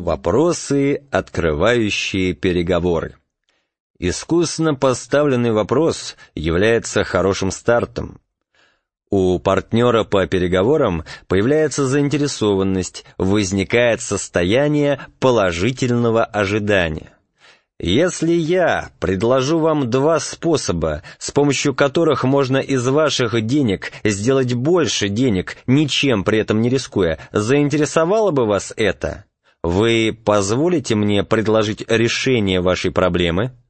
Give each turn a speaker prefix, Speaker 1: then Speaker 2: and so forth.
Speaker 1: Вопросы, открывающие переговоры. Искусно поставленный вопрос является хорошим стартом. У партнера по переговорам появляется заинтересованность, возникает состояние положительного ожидания. Если я предложу вам два способа, с помощью которых можно из ваших денег сделать больше денег, ничем при этом не рискуя, заинтересовало бы вас это? Вы позволите мне предложить решение вашей проблемы?